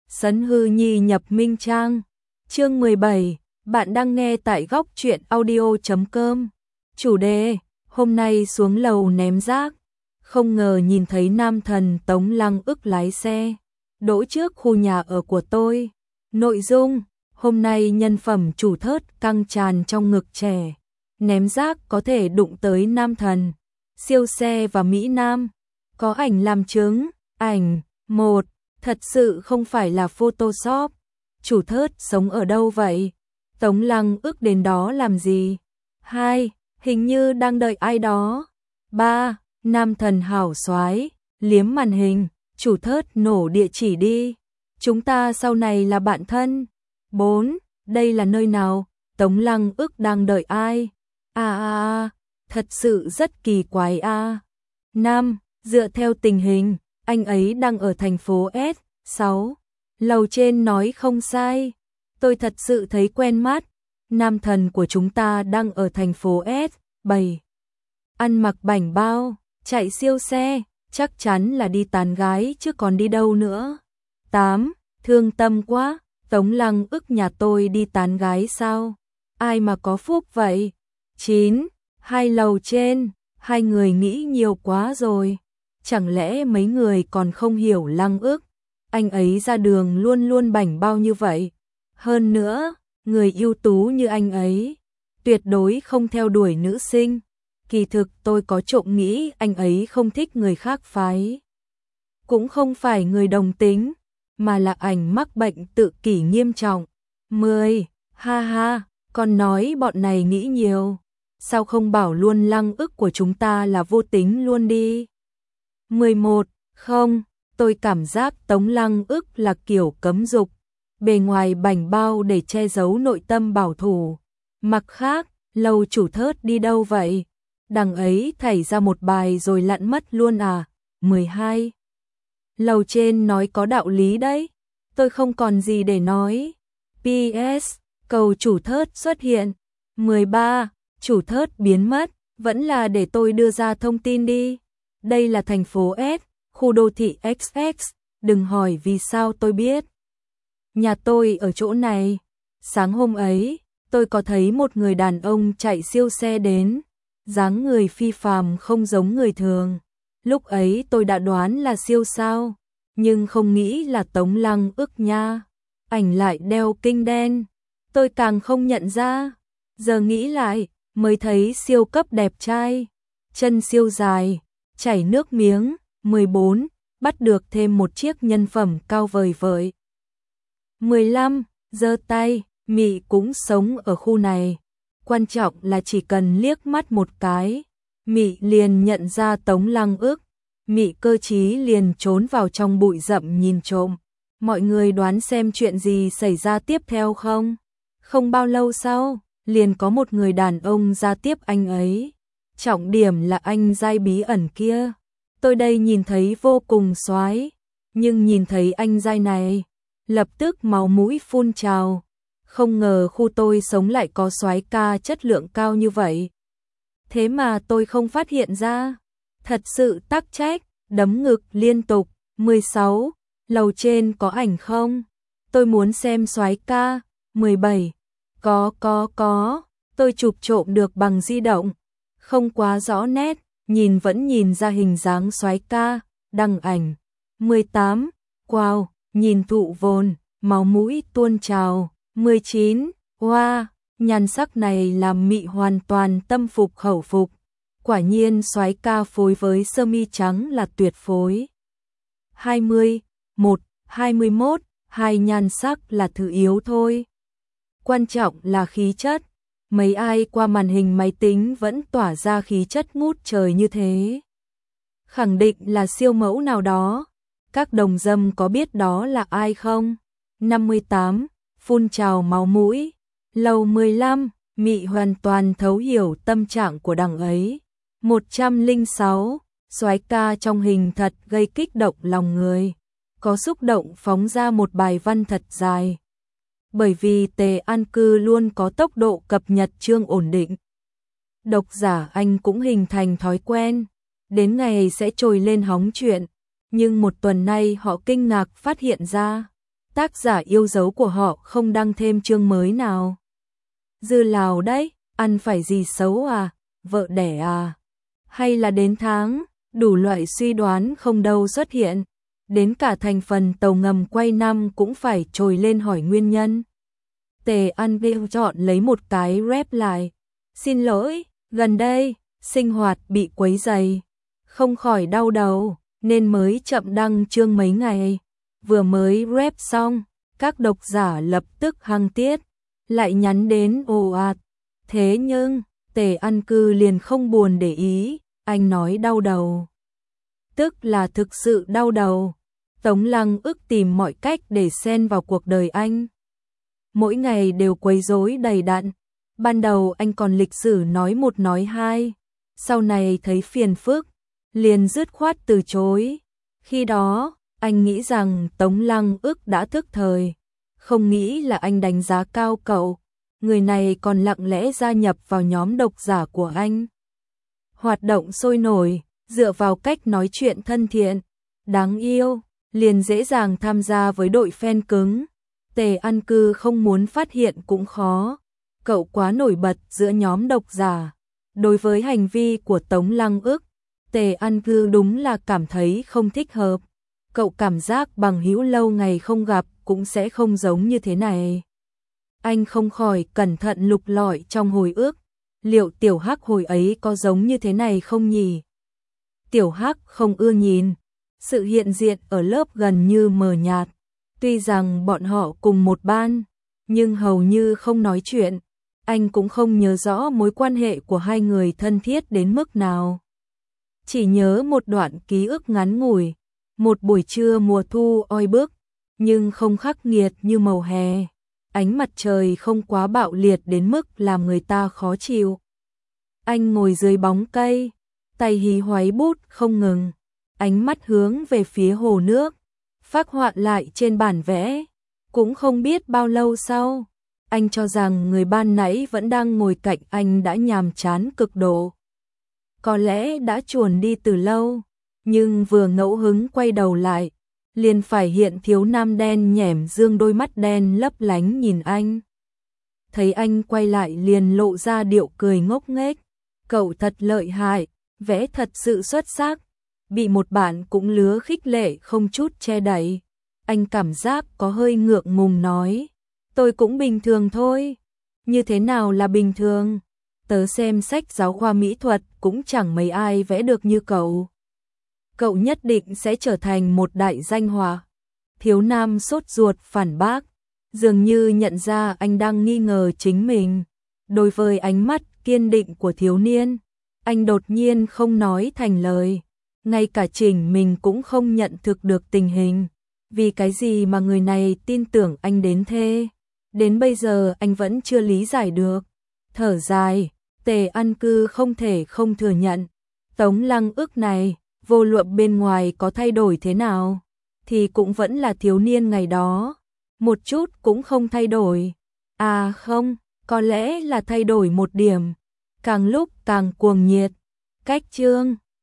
Sấn hư nhi nhập minh trang. Chương 17, bạn đang nghe tại góc truyện audio.com. Chủ đề, hôm nay xuống lầu ném rác, không ngờ nhìn thấy nam thần Tống Lăng Ức lái xe đỗ trước khu nhà ở của tôi. Nội dung, hôm nay nhân phẩm chủ thớt căng tràn trong ngực trẻ, ném rác có thể đụng tới nam thần, siêu xe và Mỹ Nam. Có ảnh làm chứng. Ảnh 1. Thật sự không phải là Photoshop. Chủ thớt sống ở đâu vậy? Tống Lăng Ức đến đó làm gì? 2. Hình như đang đợi ai đó. 3. Nam thần hảo soái, liếm màn hình, chủ thớt nổ địa chỉ đi. Chúng ta sau này là bạn thân. 4. Đây là nơi nào? Tống Lăng Ức đang đợi ai? Thật sự rất kỳ quái a. 5. Dựa theo tình hình, anh ấy đang ở thành phố S. 6. Lầu trên nói không sai. Tôi thật sự thấy quen mắt. Nam thần của chúng ta đang ở thành phố S. 7. Ăn mặc bảnh bao, chạy siêu xe, chắc chắn là đi tán gái chứ còn đi đâu nữa. 8. Thương tâm quá, Tống Lăng Ức nhà tôi đi tán gái sao? Ai mà có phúc vậy? 9. Hai lầu trên, hai người nghĩ nhiều quá rồi. Chẳng lẽ mấy người còn không hiểu Lăng Ức? Anh ấy ra đường luôn luôn bảnh bao như vậy. Hơn nữa, người ưu tú như anh ấy, tuyệt đối không theo đuổi nữ sinh. Kỳ thực tôi có trộm nghĩ anh ấy không thích người khác phái. Cũng không phải người đồng tính, mà là ảnh mắc bệnh tự kỷ nghiêm trọng. 10. Ha ha, còn nói bọn này nghĩ nhiều. Sao không bảo luôn Lăng Ức của chúng ta là vô tính luôn đi. 11. Không, tôi cảm giác Tống Lăng Ức là kiểu cấm dục, bề ngoài bảnh bao để che giấu nội tâm bảo thủ. Mặt khác, lầu chủ thớt đi đâu vậy? Đằng ấy thảy ra một bài rồi lặn mất luôn à? 12. Lầu trên nói có đạo lý đấy, tôi không còn gì để nói. PS, cầu chủ thớt xuất hiện. 13. Chủ thớt biến mất, vẫn là để tôi đưa ra thông tin đi. Đây là thành phố S, khu đô thị XX, đừng hỏi vì sao tôi biết. Nhà tôi ở chỗ này. Sáng hôm ấy, tôi có thấy một người đàn ông chạy siêu xe đến, dáng người phi phàm không giống người thường. Lúc ấy tôi đã đoán là siêu sao, nhưng không nghĩ là Tống Lăng Ức nha. Ảnh lại đeo kinh đen, tôi càng không nhận ra. Giờ nghĩ lại, mới thấy siêu cấp đẹp trai, chân siêu dài, chảy nước miếng. 14. Bắt được thêm một chiếc nhân phẩm cao vời vợi. 15. Giơ tay, Mị cũng sống ở khu này. Quan trọng là chỉ cần liếc mắt một cái, Mị liền nhận ra Tống Lăng Ức. Mị cơ trí liền trốn vào trong bụi rậm nhìn trộm. Mọi người đoán xem chuyện gì xảy ra tiếp theo không? Không bao lâu sau, liền có một người đàn ông ra tiếp anh ấy. Trọng điểm là anh giai bí ẩn kia. Tôi đây nhìn thấy vô cùng soái, nhưng nhìn thấy anh giai này, lập tức máu mũi phun trào. Không ngờ khu tôi sống lại có soái ca chất lượng cao như vậy. Thế mà tôi không phát hiện ra. Thật sự tắc trách, đấm ngực liên tục. 16. Lầu trên có ảnh không? Tôi muốn xem soái ca. 17. Có. Tôi chụp trộm được bằng di động. Không quá rõ nét, vẫn nhìn ra hình dáng soái ca, đăng ảnh. 18. Wow, nhìn thụ vồn, máu mũi tuôn trào. 19. Wow, nhan sắc này làm Mị hoàn toàn tâm phục khẩu phục. Quả nhiên soái ca phối với sơ mi trắng là tuyệt phối. 20. 21. Hai nhan sắc là thứ yếu thôi. Quan trọng là khí chất. Mấy ai qua màn hình máy tính vẫn tỏa ra khí chất ngút trời như thế. Khẳng định là siêu mẫu nào đó. Các đồng dâm có biết đó là ai không? 58. Phun trào máu mũi. Lầu 15, Mị hoàn toàn thấu hiểu tâm trạng của đằng ấy. 106. Soái ca trong hình thật gây kích động lòng người. Có xúc động phóng ra một bài văn thật dài. Bởi vì Tề An Cư luôn có tốc độ cập nhật chương ổn định. Độc giả Anh cũng hình thành thói quen, đến ngày sẽ trồi lên hóng chuyện, nhưng một tuần nay họ kinh ngạc phát hiện ra, tác giả yêu dấu của họ không đăng thêm chương mới nào. Dư Lào đấy, ăn phải gì xấu à, vợ đẻ à, hay là đến tháng, đủ loại suy đoán không đâu xuất hiện. Đến cả thành phần tàu ngầm quay năm cũng phải trồi lên hỏi nguyên nhân. Tề An Viu chọn lấy một cái rep lại. Xin lỗi, gần đây, sinh hoạt bị quấy rầy, không khỏi đau đầu, nên mới chậm đăng chương mấy ngày. Vừa mới rep xong, các độc giả lập tức hăng tiết, lại nhắn đến ồ ạt. Thế nhưng, Tề An Cư liền không buồn để ý, anh nói đau đầu. Tức là thực sự đau đầu. Tống Lăng Ức tìm mọi cách để xen vào cuộc đời anh. Mỗi ngày đều quấy rối đầy đặn. Ban đầu anh còn lịch sử nói một nói hai, sau này thấy phiền phức, liền dứt khoát từ chối. Khi đó, anh nghĩ rằng Tống Lăng Ức đã thức thời, không nghĩ là anh đánh giá cao cậu. Người này còn lặng lẽ gia nhập vào nhóm độc giả của anh. Hoạt động sôi nổi, dựa vào cách nói chuyện thân thiện, đáng yêu, liền dễ dàng tham gia với đội fan cứng. Tề An Cư không muốn phát hiện cũng khó. Cậu quá nổi bật giữa nhóm độc giả. Đối với hành vi của Tống Lăng Ức, Tề An Cư đúng là cảm thấy không thích hợp. Cậu cảm giác bằng hữu lâu ngày không gặp cũng sẽ không giống như thế này. Anh không khỏi cẩn thận lục lọi trong hồi ức. Liệu Tiểu Hắc hồi ấy có giống như thế này không nhỉ? Tiểu Hắc không ưa nhìn. Sự hiện diện ở lớp gần như mờ nhạt. Tuy rằng bọn họ cùng một ban, nhưng hầu như không nói chuyện. Anh cũng không nhớ rõ mối quan hệ của hai người thân thiết đến mức nào. Chỉ nhớ một đoạn ký ức ngắn ngủi. Một buổi trưa mùa thu oi bức, nhưng không khắc nghiệt như màu hè. Ánh mặt trời không quá bạo liệt đến mức làm người ta khó chịu. Anh ngồi dưới bóng cây, tay hí hoáy bút không ngừng. Ánh mắt hướng về phía hồ nước, phác họa lại trên bản vẽ. Cũng không biết bao lâu sau, anh cho rằng người ban nãy vẫn đang ngồi cạnh anh đã nhàm chán cực độ. Có lẽ đã chuồn đi từ lâu, nhưng vừa ngẫu hứng quay đầu lại, liền phải hiện thiếu nam đen nhẻm dương đôi mắt đen lấp lánh nhìn anh. Thấy anh quay lại liền lộ ra điệu cười ngốc nghếch. Cậu thật lợi hại, vẽ thật sự xuất sắc. Bị một bạn cũng lứa khích lệ không chút che đậy. Anh cảm giác có hơi ngượng ngùng nói. Tôi cũng bình thường thôi. Như thế nào là bình thường? Tớ xem sách giáo khoa mỹ thuật cũng chẳng mấy ai vẽ được như cậu. Cậu nhất định sẽ trở thành một đại danh họa. Thiếu nam sốt ruột phản bác. Dường như nhận ra anh đang nghi ngờ chính mình. Đối với ánh mắt kiên định của thiếu niên, anh đột nhiên không nói thành lời. Ngay cả Trình mình cũng không nhận thực được tình hình. Vì cái gì mà người này tin tưởng anh đến thế? Đến bây giờ anh vẫn chưa lý giải được. Thở dài, Tề An Cư không thể không thừa nhận. Tống Lăng Ức này, vô luận bên ngoài có thay đổi thế nào, thì cũng vẫn là thiếu niên ngày đó. Một chút cũng không thay đổi. À không, có lẽ là thay đổi một điểm. Càng lúc càng cuồng nhiệt. Cách chương